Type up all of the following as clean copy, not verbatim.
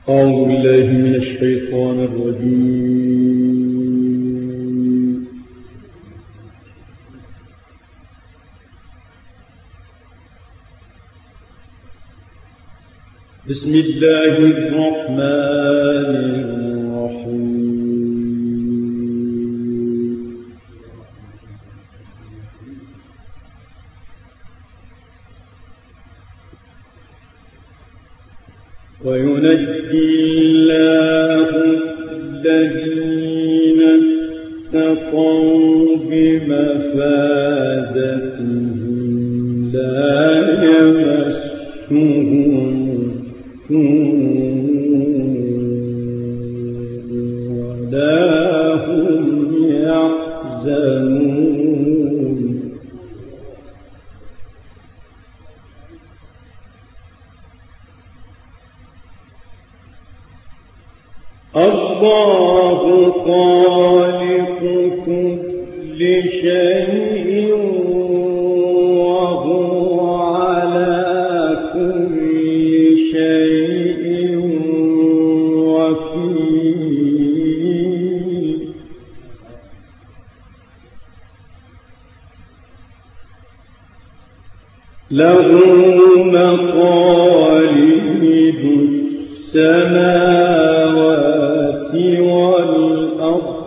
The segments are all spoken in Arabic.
أعوذ بالله من الشيطان الرجيم. بسم الله الرحمن الرحيم. وينجي الله الذين اتقوا بمفازتهم لا يمسهم ولا هم يحزنون. الله خالق كل شيء وهو على كل شيء وكيل. له مقاليد السماوات والأرض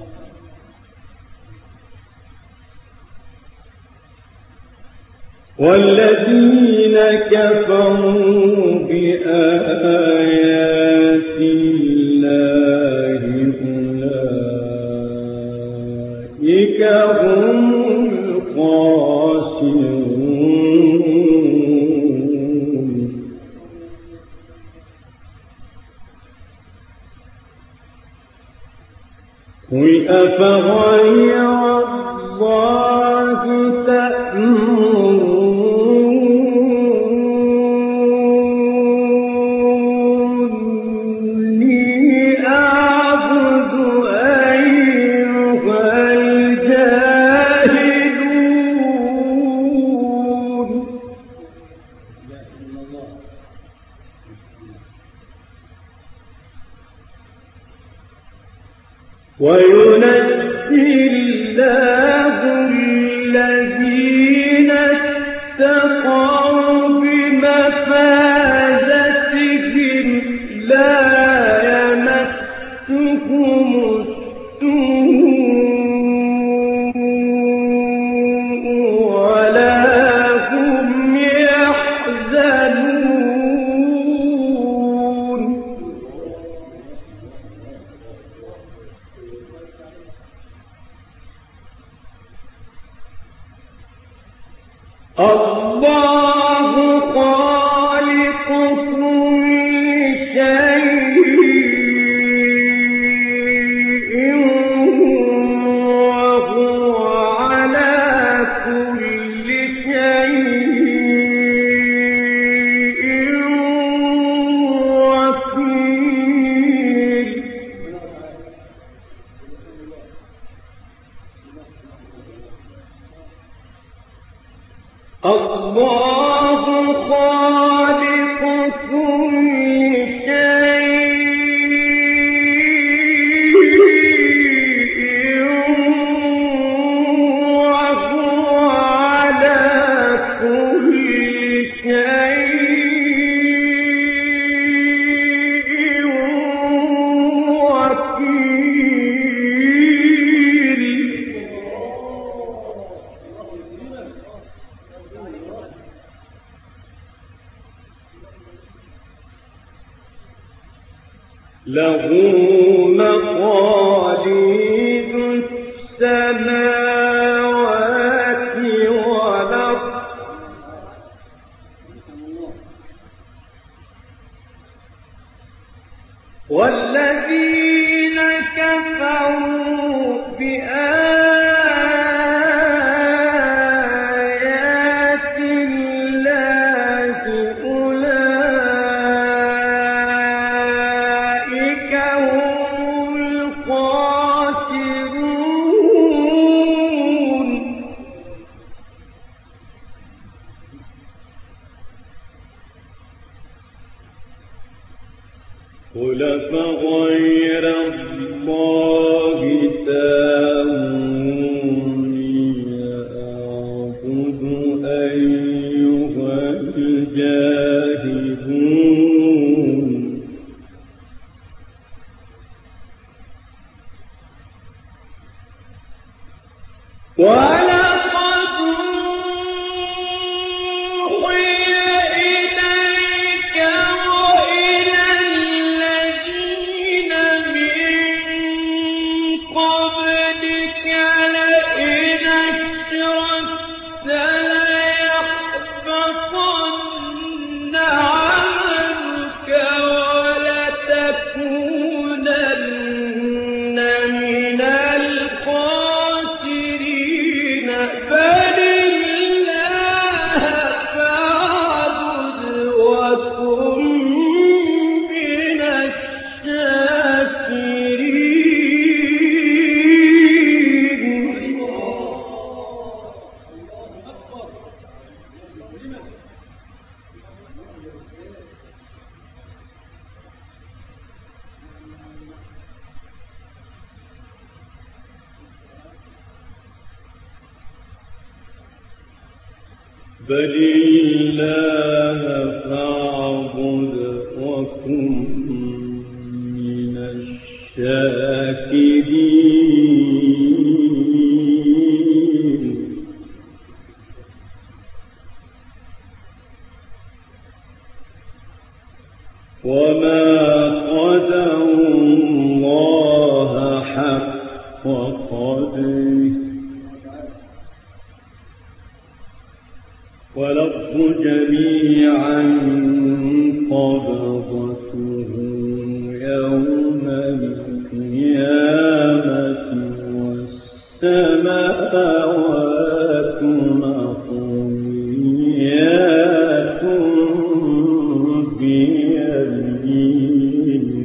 والذين كفروا بآيات الله أولئك هم الخاسرون. قل أفغير الله تأمروني أعبد أيها الجاهلون. وينجي الله الذين اتقوا بمفازتهم لا يمسهم السوء ولا هم يحزنون. الله خالق كل شيء وهو على كل شيء وكيل. الله خالق كل شيء وهو على كل شيء وكيل. له مقاليد السماوات والأرض والذين كفروا بآيات الله أولئك هم الخاسرون. قل فغير الله تأمروني أعبد أيها الجاهلون بل الله فاعبد وكن من الشاكرين وما قدروا الله حق قدره والأرض جميعا قبضته يوم القيامة والسماوات مطويات بيمينه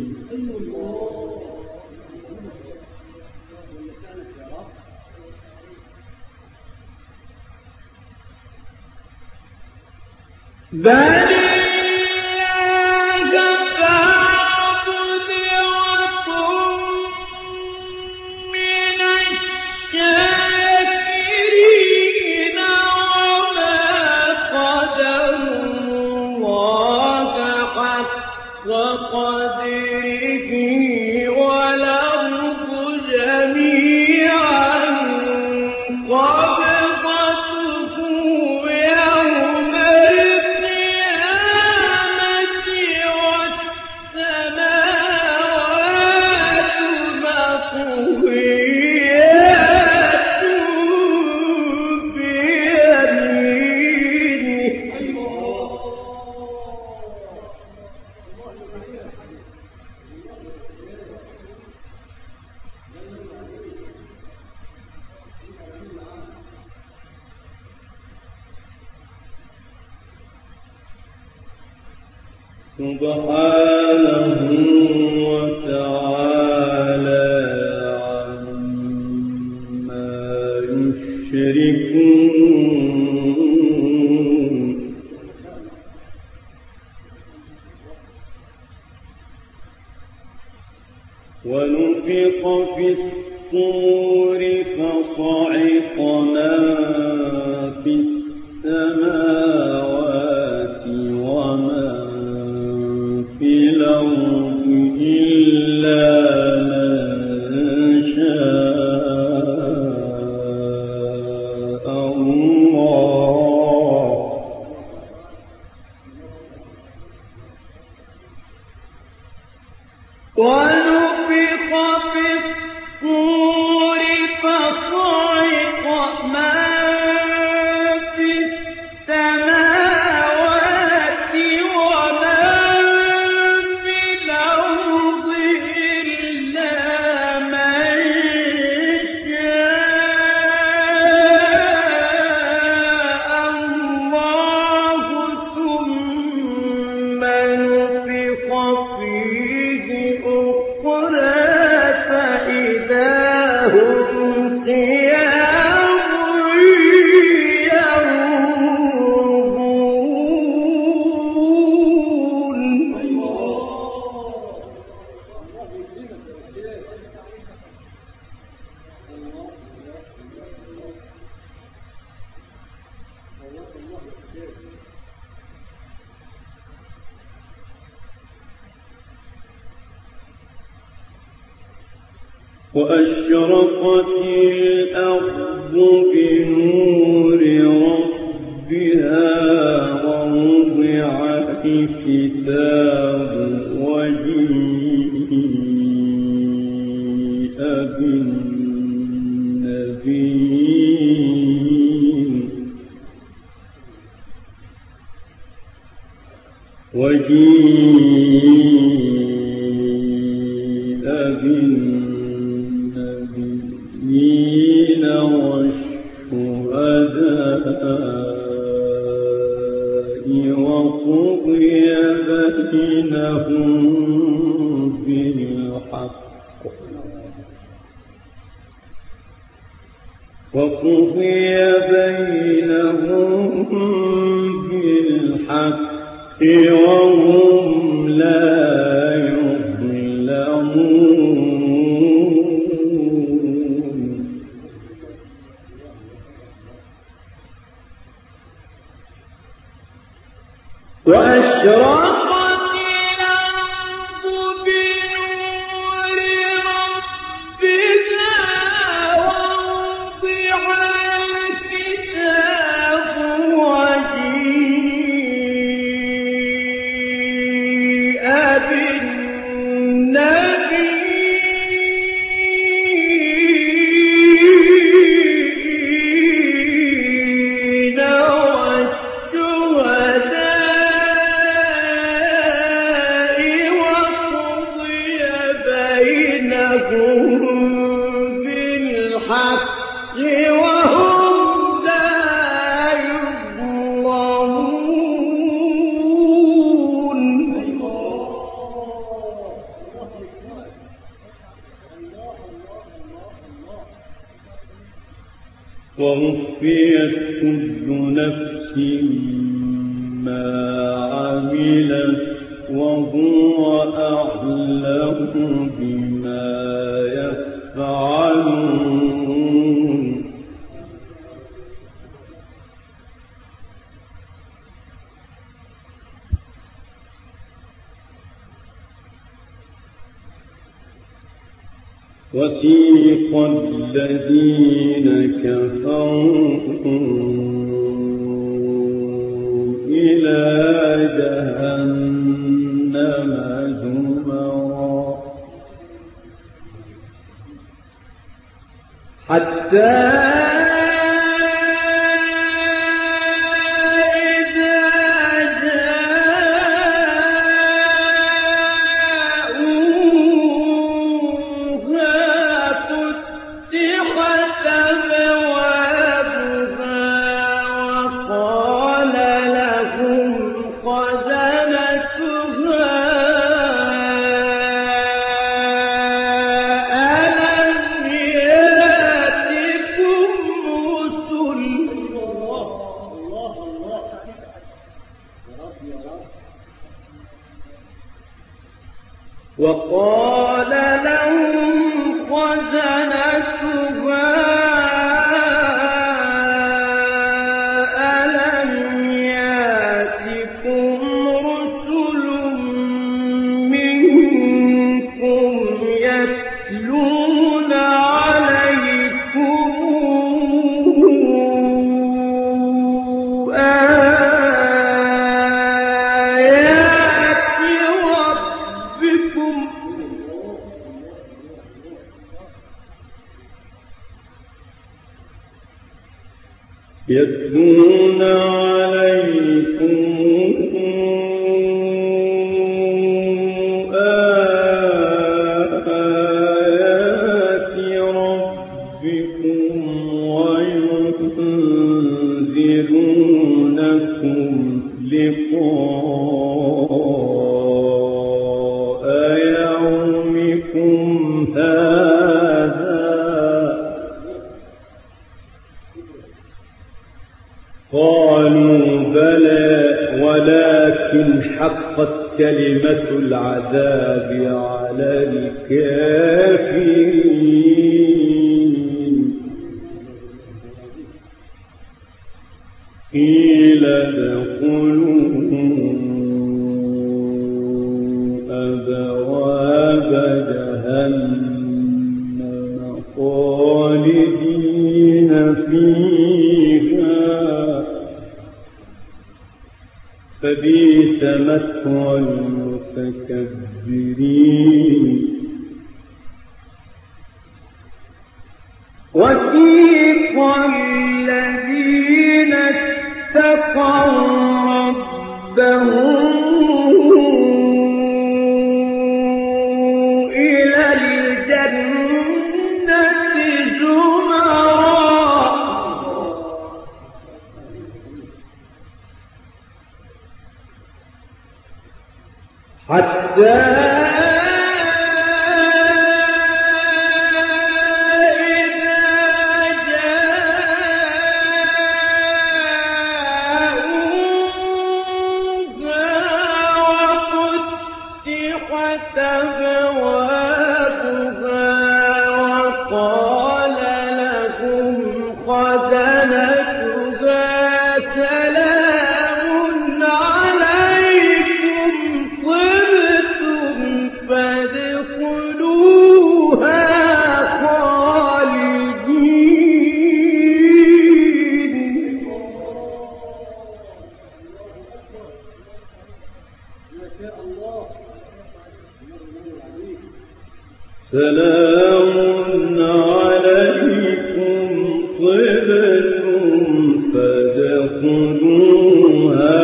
بل الله فاعبد وكن من الشاكرين وما قدروا الله حق قدره والأرض جميعا قبضته يوم سبحانه وتعالى عما يشركون ونفخ في الصور فصعق من في السماوات ومن في الأرض إلا من شاء الله ونفخ في الصور فصعق من في السماوات ومن في الأرض إلا من شاء الله ثم نفخ فيه أخرى وأشرقت الأرض بنور ربها ووضع الكتاب وجيء بالنبيين والشهداء وقضي بينهم بالحق وهم لا يظلمون وأشرقت الأرض بنور ربها ووضع الكتاب وجيء بالنبيين بالحق وهم لا يظلمون ووفيت كل نفس ما عملت وهو أعلم بما يفعلون وسيق الذين كفروا إلى جهنم زمرا حتى وقال لهم خزنتها ألم يأتكم رسل منكم يتلون عليكم يتلون عليكم آيات ربكم وينذرونكم لقاء يومكم هذا قالوا بلى ولكن حقت كلمة العذاب على الكافرين قيل ادخلوا أبواب جهنم مثوى المتكبرين وسيق الذين اتقوا ربهم إلى الجنة زمرا حتى سلام عليكم طبتم فادخلوها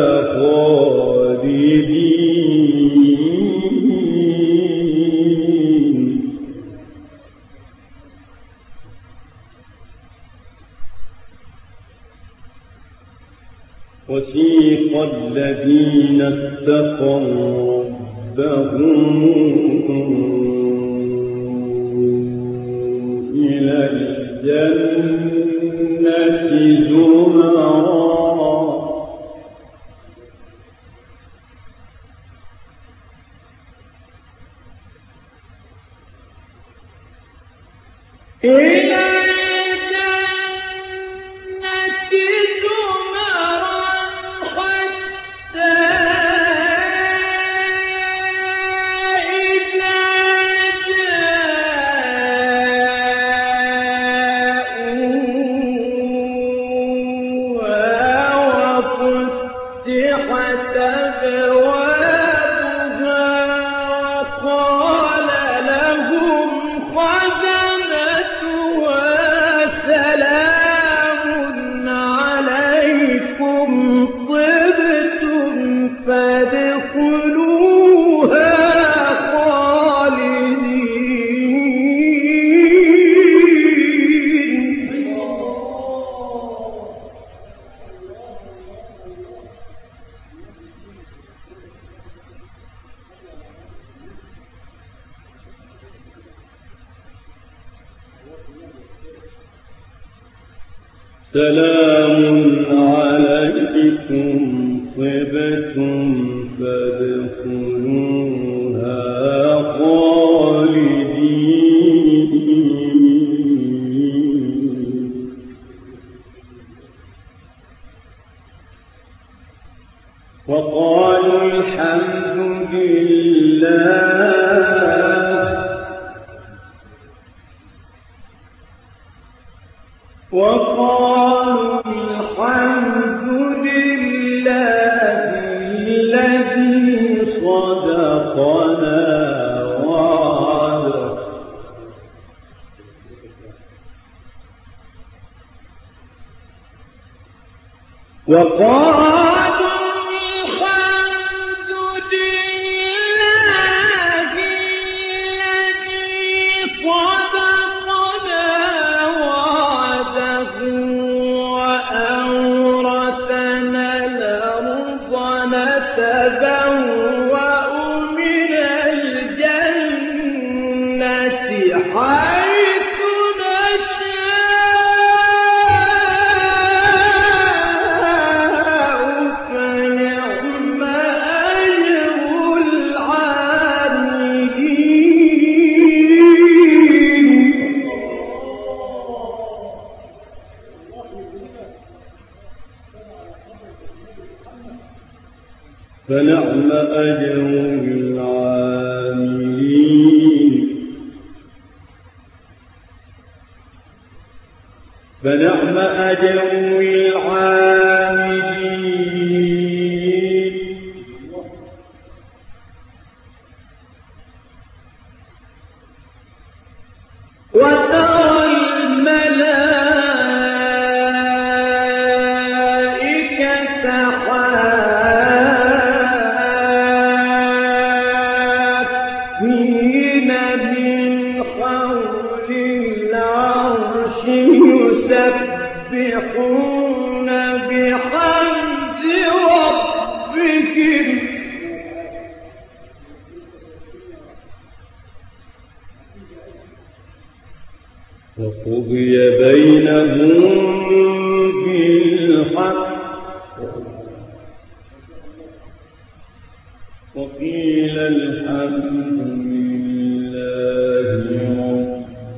خالدين وسيق الذين اتقوا ربهم إلى الجنة زمرا إلى الجنة زمرا حتى سلام عليكم طبتم فادخلوها خالدين وقالوا الحمد لله وقالوا الحمد لله الذي صدقنا وعده وقالوا فنعم أجر العاملين فنعم أجر العاملين من حول العرش يسبحون بحمد ربهم وقضي بينهم بالحق وقيل الحمد لله رب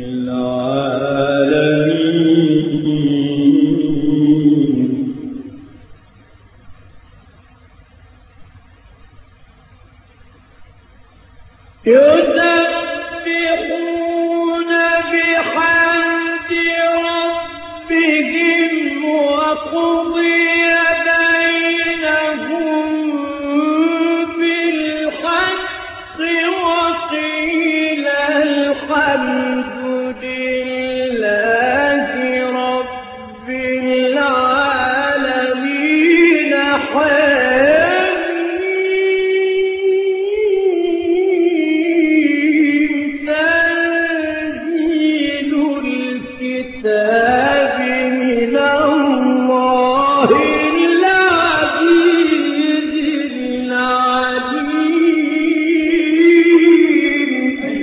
العالمين يسبحون بحمد ربهم وقضي بينهم بالحق وقيل الحمد لله رب العالمين تنزيل الكتاب من الله العزيز العليم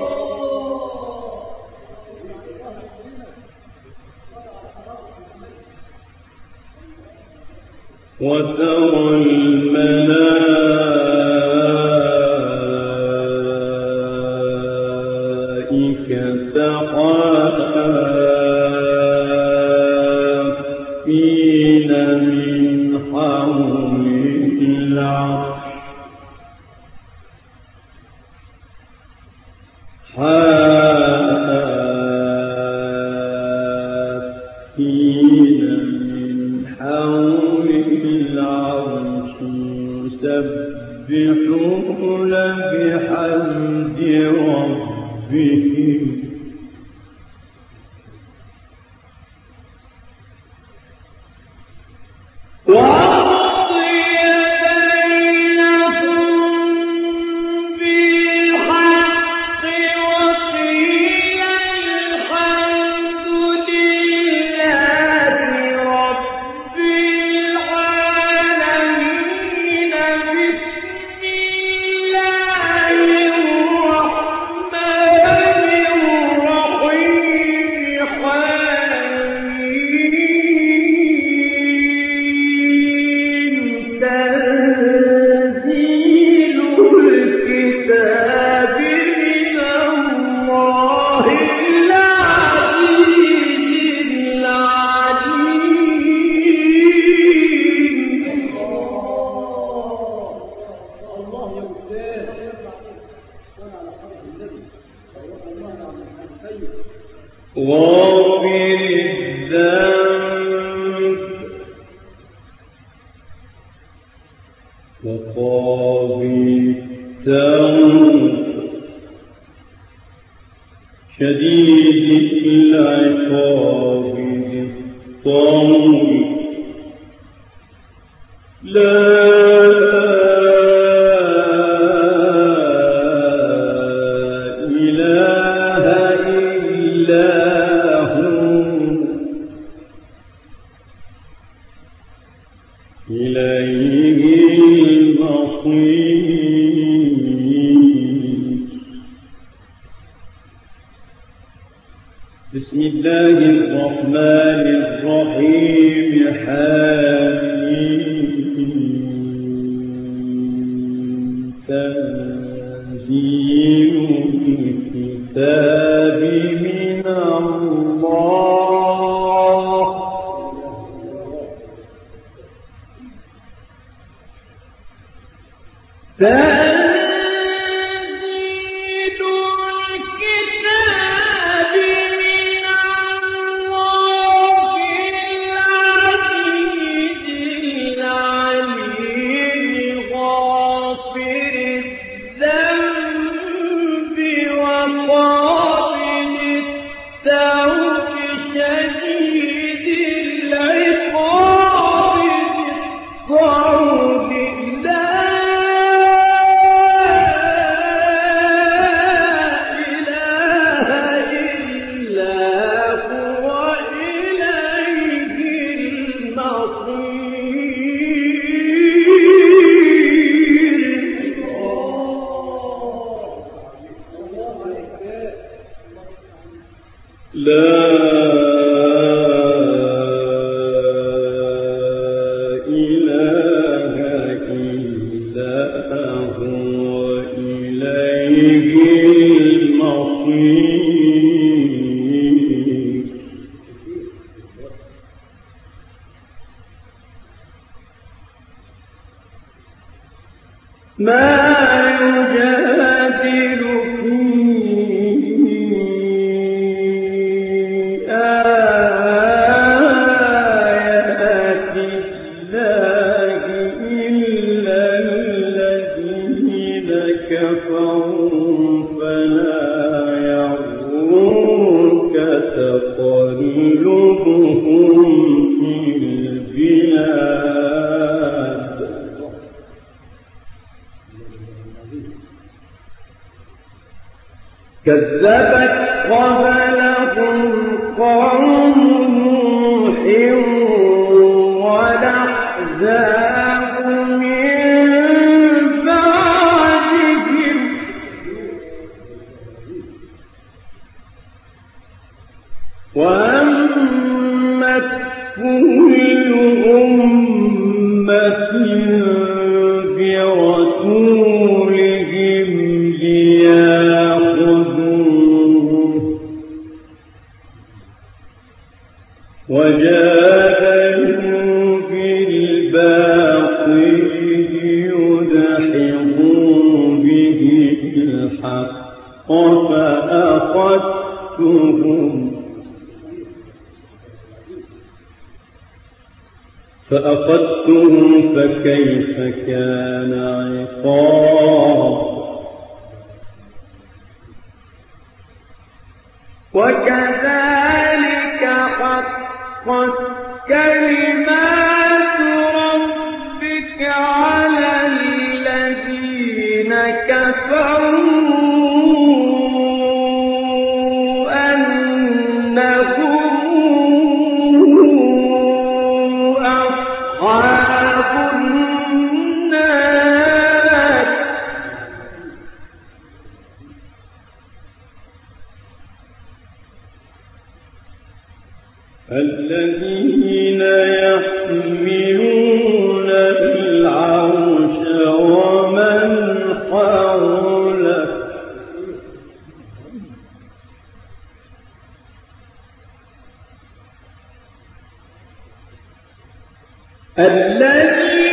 وترى الملائكة حافين من حول العرش حافين من حول العرش يسبحون بحمد ربهم وقضي بينهم بالحق وقيل الحمد لله رب العالمين بسم الله الرحمن الرحيم تنزيل الكتاب من الله العزيز العليم غافر الذنب وقاضي التوب شديد العقاب ذي الطول لا إله إلا هو إليه المصير بسم الله الرحمن الرحيم حميم تنزيل الكتاب من الله تنزيل الكتاب من الله العزيز العليم غافر الذنب لا إله إلا هو إليه المصير. ما يجادل في آيات الله إلا الذين كفروا فلا يغرك تقلبهم في البلاد. كذبت قبلهم قوم نوح والأحزاب من بعدهم وهمت كل أمة برسولهم ليأخذوه وجادلوا بالباطل ليدحضوا به الحق فأخذتهم فكيف كان عقاب. وكذلك حقت كلمات ربك على الذين كفروا الذين يحملون العرش ومن حوله الذين